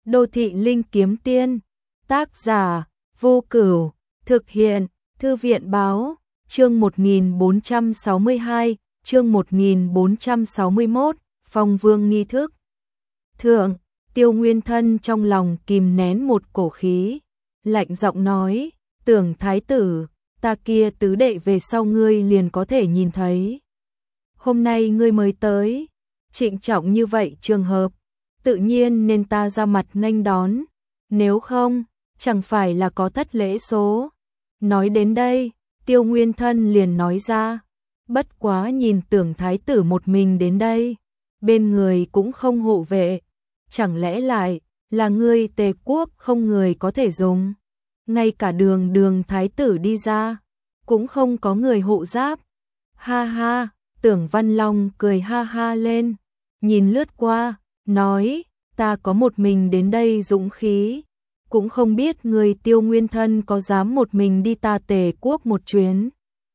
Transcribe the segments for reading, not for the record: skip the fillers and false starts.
Đô thị linh kiếm tiên, tác giả, Vô Cửu, thực hiện, Thư viện báo, chương 1462, chương 1461, Phong Vương nghi thức. Thượng, Tiêu Nguyên Thân trong lòng kìm nén một cổ khí, lạnh giọng nói, Tưởng thái tử, ta kia tứ đệ về sau ngươi liền có thể nhìn thấy. Hôm nay ngươi mới tới, trịnh trọng như vậy trường hợp, tự nhiên nên ta ra mặt nghênh đón, nếu không, chẳng phải là có thất lễ số. Nói đến đây, Tiêu Nguyên Thân liền nói ra, bất quá nhìn Tưởng thái tử một mình đến đây, bên người cũng không hộ vệ, chẳng lẽ lại là ngươi Tề quốc không người có thể dùng, ngay cả đường thái tử đi ra, cũng không có người hộ giáp. Ha ha, Tưởng Văn Long cười ha ha lên, nhìn lướt qua, nói, ta có một mình đến đây dũng khí, cũng không biết người Tiêu Nguyên Thân có dám một mình đi ta Tề quốc một chuyến.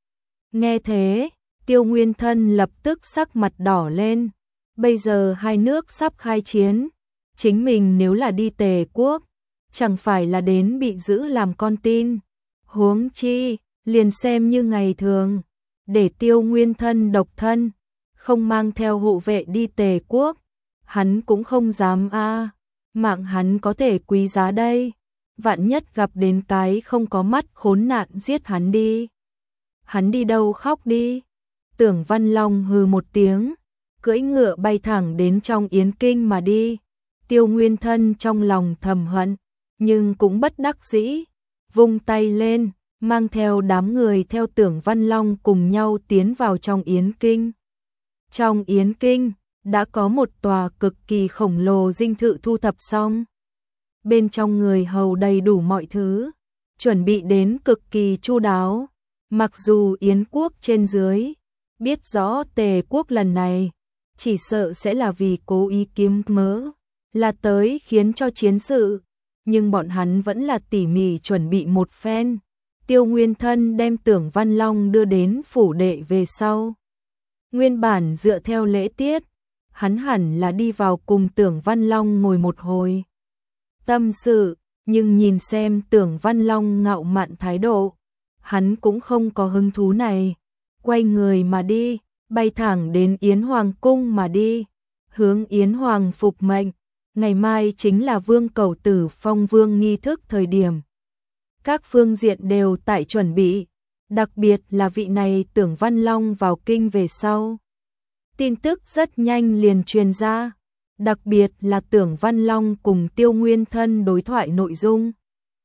Nghe thế, Tiêu Nguyên Thân lập tức sắc mặt đỏ lên, bây giờ hai nước sắp khai chiến, chính mình nếu là đi Tề quốc, chẳng phải là đến bị giữ làm con tin, huống chi, liền xem như ngày thường, để Tiêu Nguyên Thân độc thân, không mang theo hộ vệ đi Tề quốc, hắn cũng không dám a, mạng hắn có thể quý giá đây, vạn nhất gặp đến cái không có mắt khốn nạn giết hắn đi. Hắn đi đâu khóc đi. Tưởng Văn Long hừ một tiếng, cưỡi ngựa bay thẳng đến trong yến kinh mà đi. Tiêu Nguyên Thân trong lòng thầm hận, nhưng cũng bất đắc dĩ, vung tay lên, mang theo đám người theo Tưởng Văn Long cùng nhau tiến vào trong yến kinh. Trong yến kinh, đã có một tòa cực kỳ khổng lồ dinh thự thu thập xong. Bên trong người hầu đầy đủ mọi thứ, chuẩn bị đến cực kỳ chu đáo. Mặc dù Yến quốc trên dưới biết rõ Tề quốc lần này chỉ sợ sẽ là vì cố ý kiếm mớ, là tới khiến cho chiến sự, nhưng bọn hắn vẫn là tỉ mỉ chuẩn bị một phen. Tiêu Nguyên Thân đem Tưởng Văn Long đưa đến phủ đệ về sau. Nguyên bản dựa theo lễ tiết, hắn hẳn là đi vào cùng Tưởng Văn Long ngồi một hồi tâm sự, nhưng nhìn xem Tưởng Văn Long ngạo mạn thái độ, hắn cũng không có hứng thú này, quay người mà đi, bay thẳng đến Yến Hoàng cung mà đi, hướng Yến Hoàng phục mệnh, ngày mai chính là Vương Cẩu Tử phong vương nghi thức thời điểm. Các phương diện đều tại chuẩn bị, đặc biệt là vị này Tưởng Văn Long vào kinh về sau. Tin tức rất nhanh liền truyền ra, đặc biệt là Tưởng Văn Long cùng Tiêu Nguyên Thân đối thoại nội dung.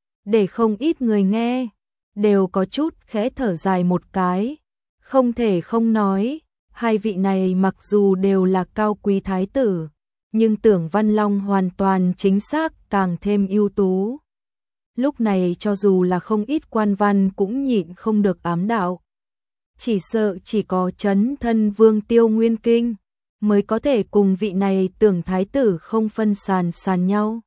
Để không ít người nghe, đều có chút khẽ thở dài một cái, không thể không nói, hai vị này mặc dù đều là cao quý thái tử, nhưng Tưởng Văn Long hoàn toàn chính xác càng thêm ưu tú. Lúc này cho dù là không ít quan văn cũng nhịn không được ám đạo. Chỉ sợ chỉ có Chấn Thân Vương Tiêu Nguyên Kinh mới có thể cùng vị này Tưởng thái tử không phân sàn nhau.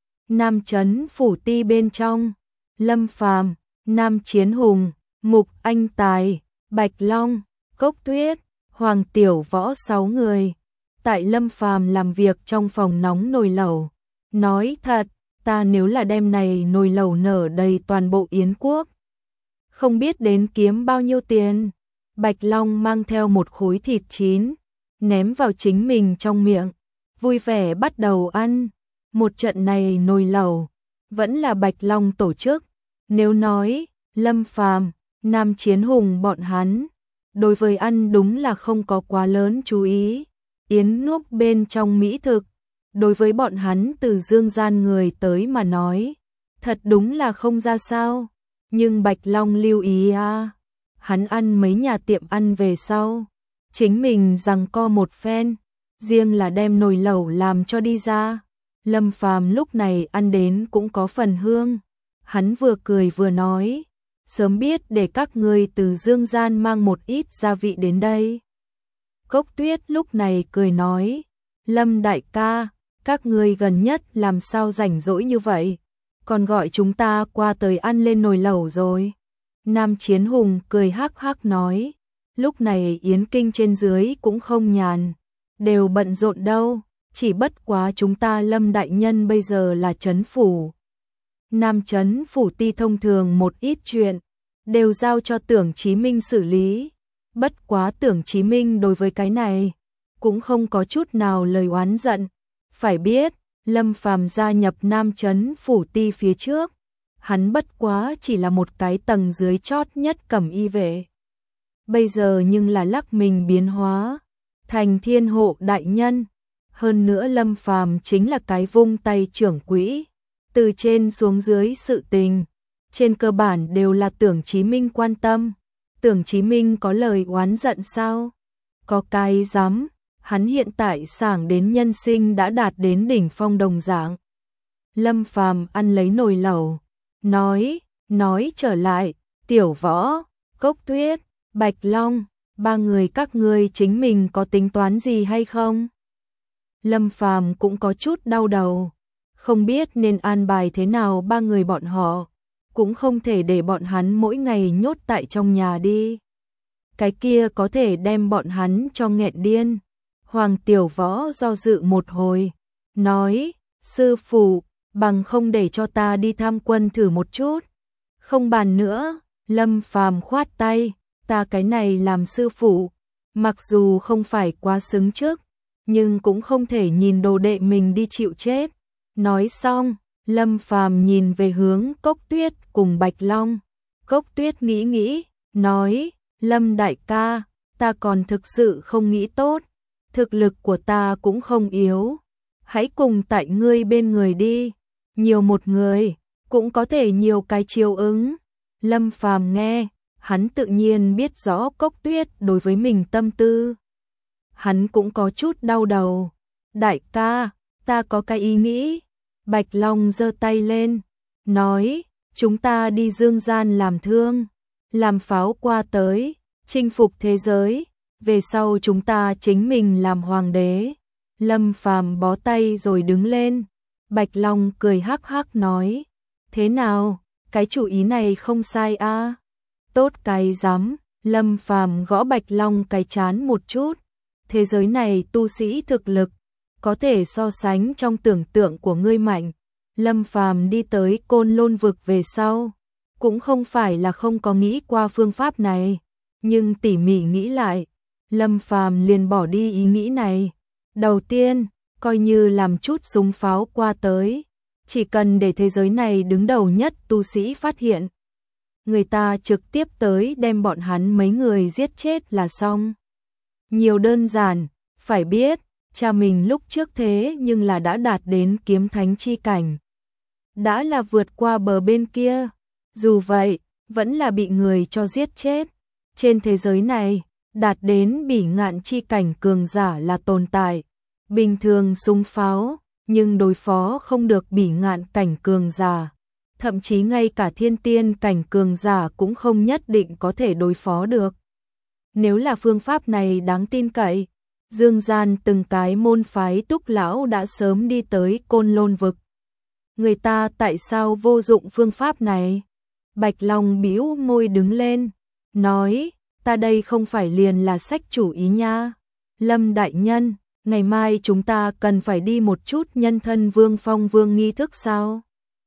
Nam Chấn phủ ti bên trong, Lâm Phàm, Nam Chiến Hùng, Mục Anh Tài, Bạch Long, Cốc Tuyết, Hoàng Tiểu Võ 6 người. Tại Lâm Phàm làm việc trong phòng nóng nồi lẩu, nói thật, ta nếu là đêm này nồi lẩu nở đầy toàn bộ Yến quốc, không biết đến kiếm bao nhiêu tiền. Bạch Long mang theo một khối thịt chín, ném vào chính mình trong miệng, vui vẻ bắt đầu ăn. Một trận này nồi lẩu, vẫn là Bạch Long tổ chức. Nếu nói, Lâm Phàm, Nam Chiến Hùng bọn hắn, đối với ăn đúng là không có quá lớn chú ý. Yến nước bên trong mỹ thực, đối với bọn hắn từ dương gian người tới mà nói, thật đúng là không ra sao. Nhưng Bạch Long lưu ý à, hắn ăn mấy nhà tiệm ăn về sau, chính mình giằng co một phen, riêng là đem nồi lẩu làm cho đi ra. Lâm Phàm lúc này ăn đến cũng có phần hương, hắn vừa cười vừa nói, sớm biết để các ngươi từ dương gian mang một ít gia vị đến đây. Cốc Tuyết lúc này cười nói, Lâm đại ca, các ngươi gần nhất làm sao rảnh rỗi như vậy, còn gọi chúng ta qua tới ăn lên nồi lẩu rồi. Nam Chiến Hùng cười hắc hắc nói, lúc này Yến kinh trên dưới cũng không nhàn, đều bận rộn đâu, chỉ bất quá chúng ta Lâm đại nhân bây giờ là trấn phủ. Nam trấn phủ ti thông thường một ít chuyện đều giao cho Tưởng Chí Minh xử lý, bất quá Tưởng Chí Minh đối với cái này cũng không có chút nào lời oán giận. Phải biết, Lâm Phàm gia nhập Nam trấn phủ ti phía trước, hắn bất quá chỉ là một cái tầng dưới chót nhất cẩm y vệ. Bây giờ nhưng là lắc mình biến hóa thành thiên hộ đại nhân. Hơn nữa Lâm Phàm chính là cái vung tay trưởng quỹ, từ trên xuống dưới sự tình trên cơ bản đều là Tưởng Chí Minh quan tâm. Tưởng Chí Minh có lời oán giận sao? Có cái dám, hắn hiện tại sảng đến nhân sinh đã đạt đến đỉnh phong đồng dạng. Lâm Phàm ăn lấy nồi lẩu, nói trở lại, Tiểu Võ, Cốc Tuyết, Bạch Long, ba người các ngươi chính mình có tính toán gì hay không? Lâm Phàm cũng có chút đau đầu, không biết nên an bài thế nào ba người bọn họ, cũng không thể để bọn hắn mỗi ngày nhốt tại trong nhà đi. Cái kia có thể đem bọn hắn cho nghẹn điên. Hoàng Tiểu Võ do dự một hồi, nói, sư phụ, bằng không để cho ta đi tham quân thử một chút. Không bàn nữa, Lâm Phàm khoát tay, ta cái này làm sư phụ, mặc dù không phải quá xứng trước, nhưng cũng không thể nhìn đồ đệ mình đi chịu chết. Nói xong, Lâm Phàm nhìn về hướng Cốc Tuyết cùng Bạch Long. Cốc Tuyết nghĩ, nói, Lâm đại ca, ta còn thực sự không nghĩ tốt, thực lực của ta cũng không yếu, hãy cùng tại ngươi bên người đi, nhiều một người, cũng có thể nhiều cái chiều ứng. Lâm Phàm nghe, hắn tự nhiên biết rõ Cốc Tuyết đối với mình tâm tư. Hắn cũng có chút đau đầu. Đại ca, ta có cái ý nghĩ. Bạch Long giơ tay lên, nói, chúng ta đi dương gian làm thương, làm pháo qua tới, chinh phục thế giới, về sau chúng ta chính mình làm hoàng đế. Lâm Phàm bó tay rồi đứng lên. Bạch Long cười hắc hắc nói, thế nào, cái chủ ý này không sai a? Tốt cái dám. Lâm Phàm gõ Bạch Long cái chán một chút. Thế giới này tu sĩ thực lực có thể so sánh trong tưởng tượng của ngươi mạnh. Lâm Phàm đi tới Côn Lôn vực về sau, cũng không phải là không có nghĩ qua phương pháp này, nhưng tỉ mỉ nghĩ lại, Lâm Phàm liền bỏ đi ý nghĩ này. Đầu tiên, coi như làm chút súng pháo qua tới, chỉ cần để thế giới này đứng đầu nhất tu sĩ phát hiện, người ta trực tiếp tới đem bọn hắn mấy người giết chết là xong. Nhiều đơn giản, phải biết, cha mình lúc trước thế nhưng là đã đạt đến kiếm thánh chi cảnh. Đã là vượt qua bờ bên kia, dù vậy, vẫn là bị người cho giết chết. Trên thế giới này, đạt đến bỉ ngạn chi cảnh cường giả là tồn tại. Bình thường súng pháo, nhưng đối phó không được bỉ ngạn cảnh cường giả. Thậm chí ngay cả thiên tiên cảnh cường giả cũng không nhất định có thể đối phó được. Nếu là phương pháp này đáng tin cậy, dương gian từng cái môn phái túc lão đã sớm đi tới Côn Lôn vực. Người ta tại sao vô dụng phương pháp này? Bạch Long bĩu môi đứng lên, nói, ta đây không phải liền là sách chủ ý nha. Lâm đại nhân, ngày mai chúng ta cần phải đi một chút nhân thân vương phong vương nghi thức sao?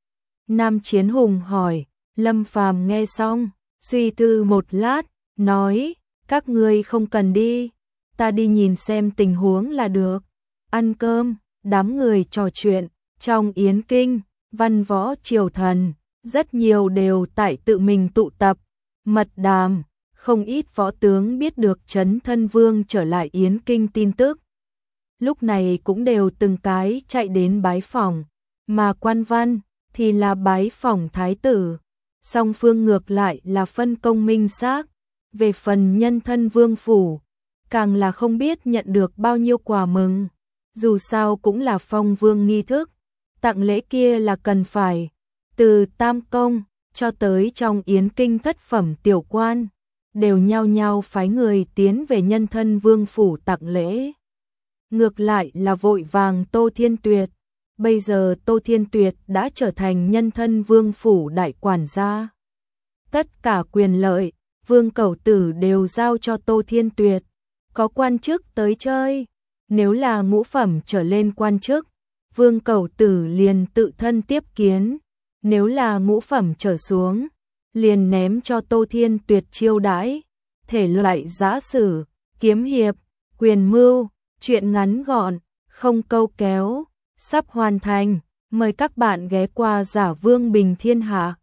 Nam Chiến Hùng hỏi. Lâm Phàm nghe xong, suy tư một lát, nói, các ngươi không cần đi, ta đi nhìn xem tình huống là được. Ăn cơm, đám người trò chuyện, trong yến kinh, văn võ triều thần, rất nhiều đều tại tự mình tụ tập, mật đàm, không ít võ tướng biết được Trấn Thân Vương trở lại yến kinh tin tức. Lúc này cũng đều từng cái chạy đến bái phỏng, mà quan văn thì là bái phỏng thái tử, song phương ngược lại là phân công minh xác. Về phần Nhân Thân Vương phủ, càng là không biết nhận được bao nhiêu quà mừng, dù sao cũng là phong vương nghi thức, tặng lễ kia là cần phải, từ tam công cho tới trong yến kinh thất phẩm tiểu quan, đều nhao nhao phái người tiến về Nhân Thân Vương phủ tặng lễ. Ngược lại là vội vàng Tô Thiên Tuyệt, bây giờ Tô Thiên Tuyệt đã trở thành Nhân Thân Vương phủ đại quản gia. Tất cả quyền lợi, Vương Cẩu Tử đều giao cho Tô Thiên Tuyệt, có quan chức tới chơi, Nếu là ngũ phẩm trở lên quan chức, Vương Cẩu Tử liền tự thân tiếp kiến, nếu là ngũ phẩm trở xuống, liền ném cho Tô Thiên Tuyệt chiêu đãi. Thể loại giã sử, kiếm hiệp, quyền mưu, truyện ngắn gọn, không câu kéo, sắp hoàn thành. Mời các bạn ghé qua Giả Vương Bình Thiên Hạ.